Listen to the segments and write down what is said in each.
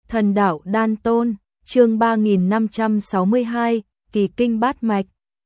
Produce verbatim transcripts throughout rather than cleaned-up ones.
Thần đạo đan tôn, chương ba nghìn năm trăm sáu mươi hai, kỳ kinh bát mạch.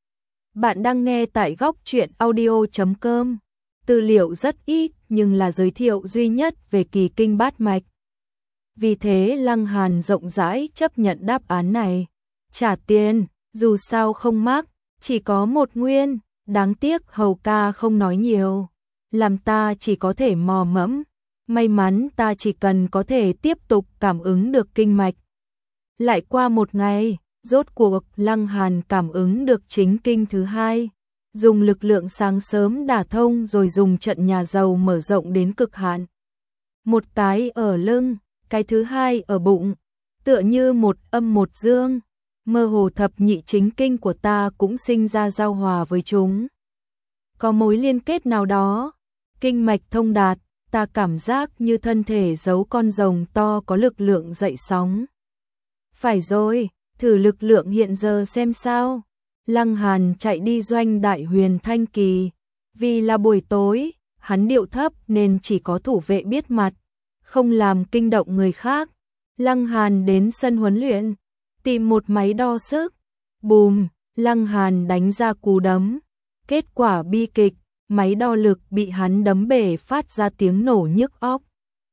Bạn đang nghe tại góc truyện audio chấm com. Tư liệu rất ít nhưng là giới thiệu duy nhất về kỳ kinh bát mạch. Vì thế Lăng Hàn rộng rãi chấp nhận đáp án này. Trả tiền, dù sao không mắc, chỉ có một nguyên, đáng tiếc hầu ca không nói nhiều. Làm ta chỉ có thể mò mẫm. May mắn ta chỉ cần có thể tiếp tục cảm ứng được kinh mạch. Lại qua một ngày, rốt cuộc Lăng Hàn cảm ứng được chính kinh thứ hai. Dùng lực lượng sáng sớm đả thông rồi dùng trận nhà giàu mở rộng đến cực hạn. Một cái ở lưng, cái thứ hai ở bụng, tựa như một âm một dương. Mơ hồ thập nhị chính kinh của ta cũng sinh ra giao hòa với chúng. Có mối liên kết nào đó, kinh mạch thông đạt. Ta cảm giác như thân thể giấu con rồng to có lực lượng dậy sóng. Phải rồi, thử lực lượng hiện giờ xem sao. Lăng Hàn chạy đi doanh đại huyền thanh kỳ. Vì là buổi tối, hắn điệu thấp nên chỉ có thủ vệ biết mặt, không làm kinh động người khác. Lăng Hàn đến sân huấn luyện, tìm một máy đo sức. Bùm, Lăng Hàn đánh ra cú đấm. Kết quả bi kịch. Máy đo lực bị hắn đấm bể phát ra tiếng nổ nhức óc.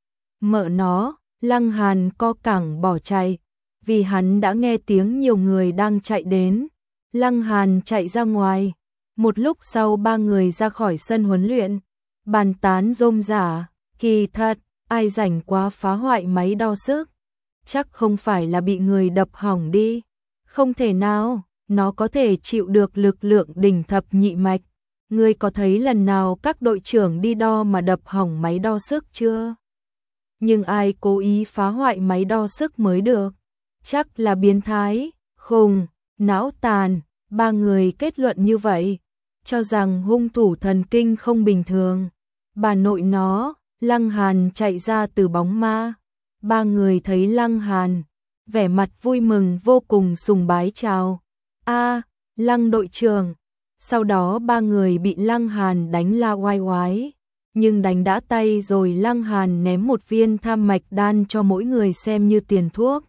Mợ nó, Lăng Hàn co cẳng bỏ chạy, vì hắn đã nghe tiếng nhiều người đang chạy đến. Lăng Hàn chạy ra ngoài, một lúc sau ba người ra khỏi sân huấn luyện, bàn tán rôm rả, kỳ thật, ai rảnh quá phá hoại máy đo sức, chắc không phải là bị người đập hỏng đi, không thể nào, nó có thể chịu được lực lượng đỉnh thập nhị mạch. Ngươi có thấy lần nào các đội trưởng đi đo mà đập hỏng máy đo sức chưa? Nhưng ai cố ý phá hoại máy đo sức mới được? Chắc là biến thái, khùng, não tàn. Ba người kết luận như vậy, cho rằng hung thủ thần kinh không bình thường. Bà nội nó, Lăng Hàn chạy ra từ bóng ma. Ba người thấy Lăng Hàn, vẻ mặt vui mừng vô cùng sùng bái chào. A, Lăng đội trưởng. Sau đó ba người bị Lăng Hàn đánh la oai oái, nhưng đánh đã tay rồi Lăng Hàn ném một viên tham mạch đan cho mỗi người xem như tiền thuốc.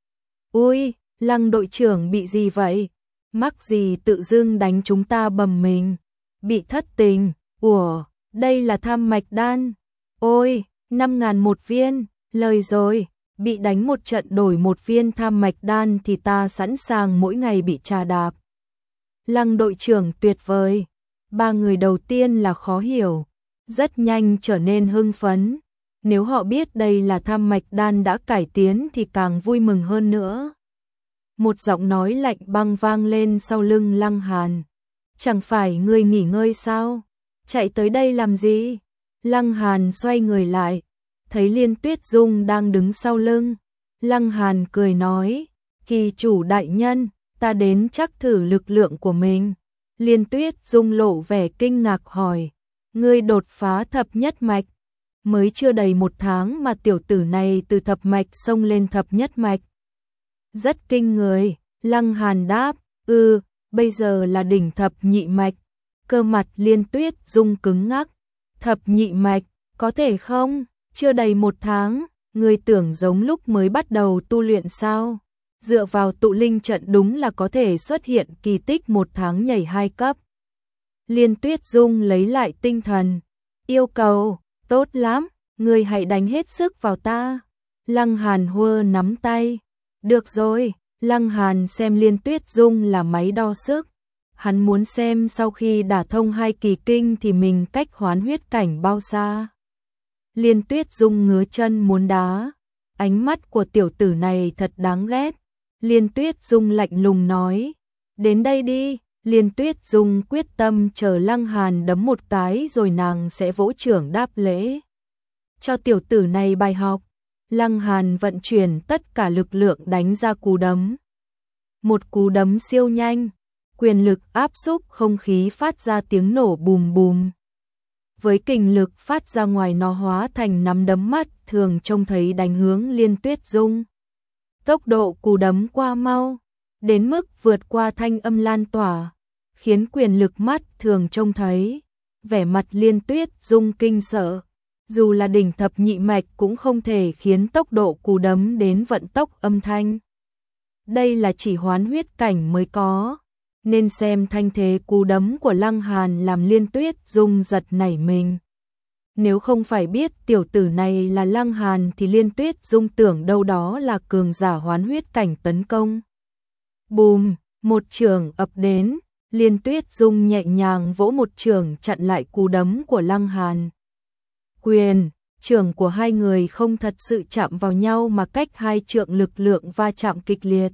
Ui, Lăng đội trưởng bị gì vậy? Mắc gì tự dưng đánh chúng ta bầm mình? Bị thất tình, ủa, đây là tham mạch đan. Ôi, năm ngàn một viên, lời rồi, bị đánh một trận đổi một viên tham mạch đan thì ta sẵn sàng mỗi ngày bị trà đạp. Lăng đội trưởng tuyệt vời. Ba người đầu tiên là khó hiểu, rất nhanh trở nên hưng phấn. Nếu họ biết đây là tham mạch đan đã cải tiến thì càng vui mừng hơn nữa. Một giọng nói lạnh băng vang lên sau lưng Lăng Hàn. Chẳng phải ngươi nghỉ ngơi sao? Chạy tới đây làm gì? Lăng Hàn xoay người lại, thấy Liên Tuyết Dung đang đứng sau lưng. Lăng Hàn cười nói, kỳ chủ đại nhân, ta đến chắc thử lực lượng của mình. Liên Tuyết Dung lộ vẻ kinh ngạc hỏi, ngươi đột phá thập nhất mạch, mới chưa đầy một tháng mà tiểu tử này từ thập mạch xông lên thập nhất mạch. Rất kinh người, Lăng Hàn đáp, ừ, bây giờ là đỉnh thập nhị mạch. Cơ mặt Liên Tuyết Dung cứng ngắc, thập nhị mạch, có thể không? Chưa đầy một tháng, ngươi tưởng giống lúc mới bắt đầu tu luyện sao? Dựa vào tụ linh trận đúng là có thể xuất hiện kỳ tích một tháng nhảy hai cấp. Liên Tuyết Dung lấy lại tinh thần. Yêu cầu, tốt lắm, ngươi hãy đánh hết sức vào ta. Lăng Hàn hua nắm tay. Được rồi, Lăng Hàn xem Liên Tuyết Dung là máy đo sức. Hắn muốn xem sau khi đả thông hai kỳ kinh thì mình cách hoán huyết cảnh bao xa. Liên Tuyết Dung ngứa chân muốn đá. Ánh mắt của tiểu tử này thật đáng ghét. Liên Tuyết Dung lạnh lùng nói, đến đây đi. Liên Tuyết Dung quyết tâm chờ Lăng Hàn đấm một cái rồi nàng sẽ vỗ trưởng đáp lễ. Cho tiểu tử này bài học. Lăng Hàn vận chuyển tất cả lực lượng đánh ra cú đấm. Một cú đấm siêu nhanh, quyền lực áp xúc không khí phát ra tiếng nổ bùm bùm. Với kình lực phát ra ngoài nó hóa thành nắm đấm mắt thường trông thấy đánh hướng Liên Tuyết Dung. Tốc độ cú đấm qua mau, đến mức vượt qua thanh âm lan tỏa, khiến quyền lực mắt thường trông thấy. Vẻ mặt Liên Tuyết Dung kinh sợ, dù là đỉnh thập nhị mạch cũng không thể khiến tốc độ cú đấm đến vận tốc âm thanh. Đây là chỉ hoán huyết cảnh mới có, nên xem thanh thế cú đấm của Lăng Hàn làm Liên Tuyết Dung giật nảy mình. Nếu không phải biết tiểu tử này là Lăng Hàn thì Liên Tuyết Dung tưởng đâu đó là cường giả hoán huyết cảnh tấn công. Bùm, một chưởng ập đến, Liên Tuyết Dung nhẹ nhàng vỗ một chưởng chặn lại cú đấm của Lăng Hàn. Quyền, chưởng của hai người không thật sự chạm vào nhau mà cách hai trượng lực lượng va chạm kịch liệt.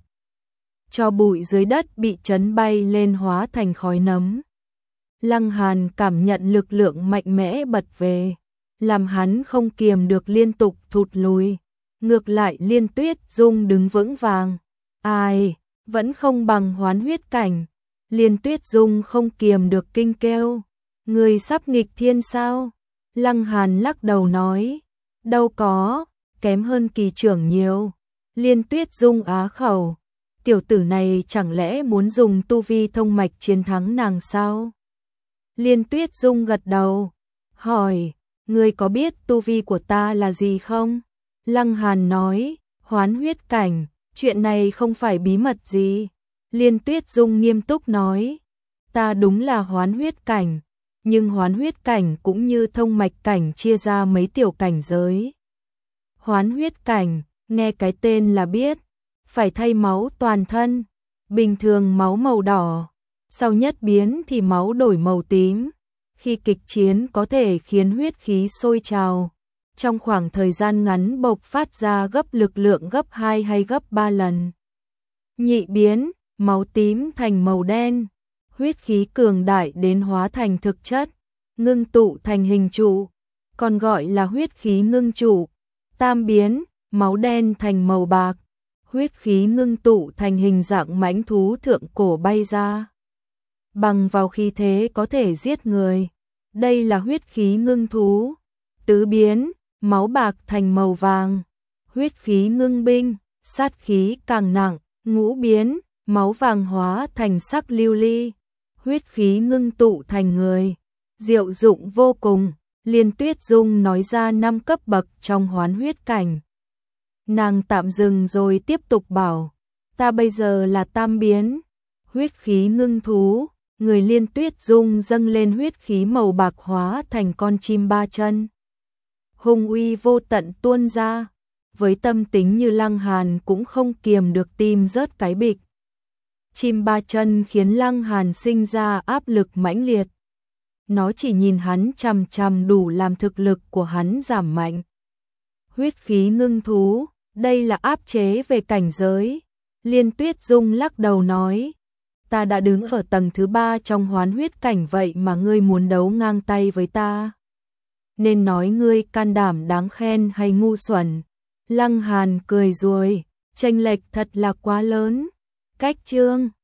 Cho bụi dưới đất bị chấn bay lên hóa thành khói nấm. Lăng Hàn cảm nhận lực lượng mạnh mẽ bật về, làm hắn không kiềm được liên tục thụt lùi. Ngược lại Liên Tuyết Dung đứng vững vàng. Ai, vẫn không bằng hoán huyết cảnh. Liên Tuyết Dung không kiềm được kinh kêu. Người sắp nghịch thiên sao? Lăng Hàn lắc đầu nói. Đâu có, kém hơn kỳ trưởng nhiều. Liên Tuyết Dung á khẩu. Tiểu tử này chẳng lẽ muốn dùng tu vi thông mạch chiến thắng nàng sao? Liên Tuyết Dung gật đầu, hỏi, ngươi có biết tu vi của ta là gì không? Lăng Hàn nói, hoán huyết cảnh, chuyện này không phải bí mật gì. Liên Tuyết Dung nghiêm túc nói, ta đúng là hoán huyết cảnh, nhưng hoán huyết cảnh cũng như thông mạch cảnh chia ra mấy tiểu cảnh giới. Hoán huyết cảnh, nghe cái tên là biết, phải thay máu toàn thân, bình thường máu màu đỏ, sau nhất biến thì máu đổi màu tím. Khi kịch chiến có thể khiến huyết khí sôi trào, trong khoảng thời gian ngắn bộc phát ra gấp lực lượng gấp hai hay gấp ba lần. Nhị biến, máu tím thành màu đen, huyết khí cường đại đến hóa thành thực chất, ngưng tụ thành hình trụ, còn gọi là huyết khí ngưng trụ. Tam biến, máu đen thành màu bạc, huyết khí ngưng tụ thành hình dạng mãnh thú thượng cổ bay ra. Bằng vào khí thế có thể giết người. Đây là huyết khí ngưng thú. Tứ biến, máu bạc thành màu vàng, huyết khí ngưng binh, sát khí càng nặng. Ngũ biến, máu vàng hóa thành sắc lưu ly, huyết khí ngưng tụ thành người, diệu dụng vô cùng. Liên Tuyết Dung nói ra năm cấp bậc trong hoán huyết cảnh. Nàng tạm dừng rồi tiếp tục bảo, ta bây giờ là tam biến, huyết khí ngưng thú. Người Liên Tuyết Dung dâng lên huyết khí màu bạc hóa thành con chim ba chân. Hung uy vô tận tuôn ra, với tâm tính như Lăng Hàn cũng không kiềm được tim rớt cái bịch. Chim ba chân khiến Lăng Hàn sinh ra áp lực mãnh liệt. Nó chỉ nhìn hắn chằm chằm đủ làm thực lực của hắn giảm mạnh. Huyết khí ngưng thú, đây là áp chế về cảnh giới. Liên Tuyết Dung lắc đầu nói, ta đã đứng ở tầng thứ ba trong hoán huyết cảnh vậy mà ngươi muốn đấu ngang tay với ta. Nên nói ngươi can đảm đáng khen hay ngu xuẩn. Lăng Hàn cười rồi, chênh lệch thật là quá lớn. Cách chương